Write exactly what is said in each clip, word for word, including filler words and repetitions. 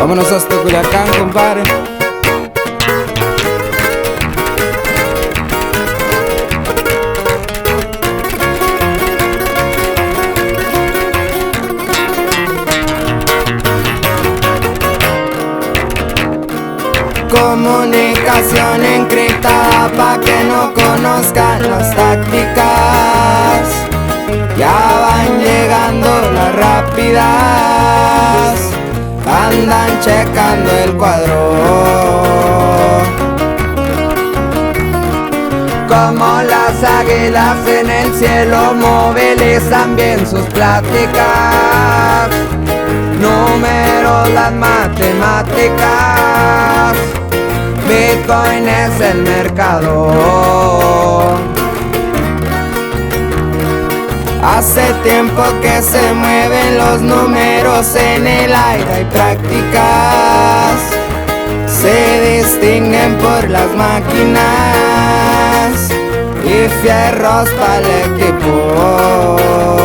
Vámonos hasta Culiacán, compadre. Comunicación encriptada pa' que no conozcan las tácticas. Ya van llegando las rápidas, andan checando el cuadro. Como las águilas en el cielo movilizan bien sus pláticas. Números, las matemáticas, Bitcoin es el mercado. Hace tiempo que se mueven los números en el aire, hay prácticas, se distinguen por las máquinas y fierros para el equipo.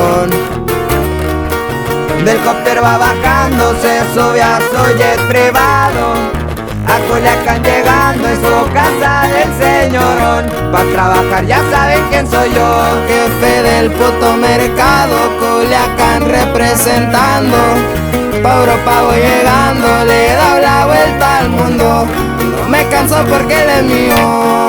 Del cópter va bajando, se sube a su jet privado. A Culiacán llegando es su casa del señorón. Pa' trabajar ya saben quién soy yo, jefe del puto mercado. Culiacán representando, pa' Europa voy llegando. Le he dado la vuelta al mundo, no me canso porque él es mío.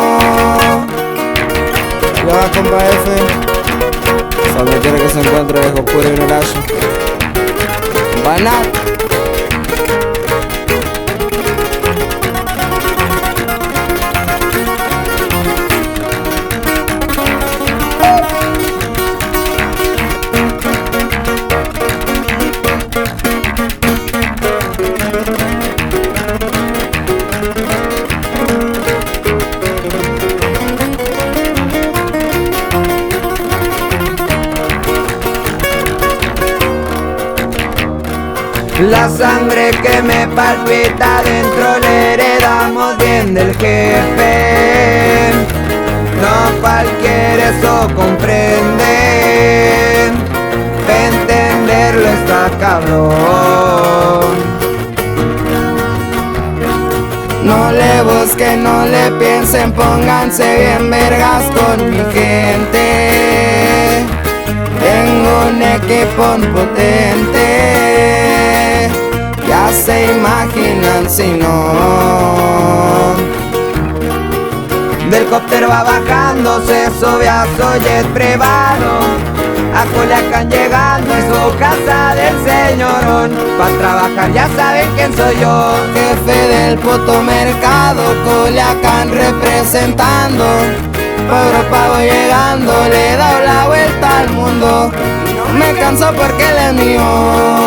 Ya va, compa F. Donde quiera que se encuentre, dejo pura ignorancia. Banat. La sangre que me palpita dentro le heredamos bien del jefe. No cualquiera eso comprende, pa' entenderlo está cabrón. No le busquen, no le piensen, pónganse bien vergas con mi gente. Tengo un equipo potente, ya se imaginan si no. Del cópter va bajando, se sube a su jet privado. A Culiacán llegando es su casa del señorón. Pa' trabajar ya saben quién soy yo, jefe del puto mercado. Culiacán representando, pa' Europa voy llegando. Le he dado la vuelta al mundo, no me canso porque él es mío.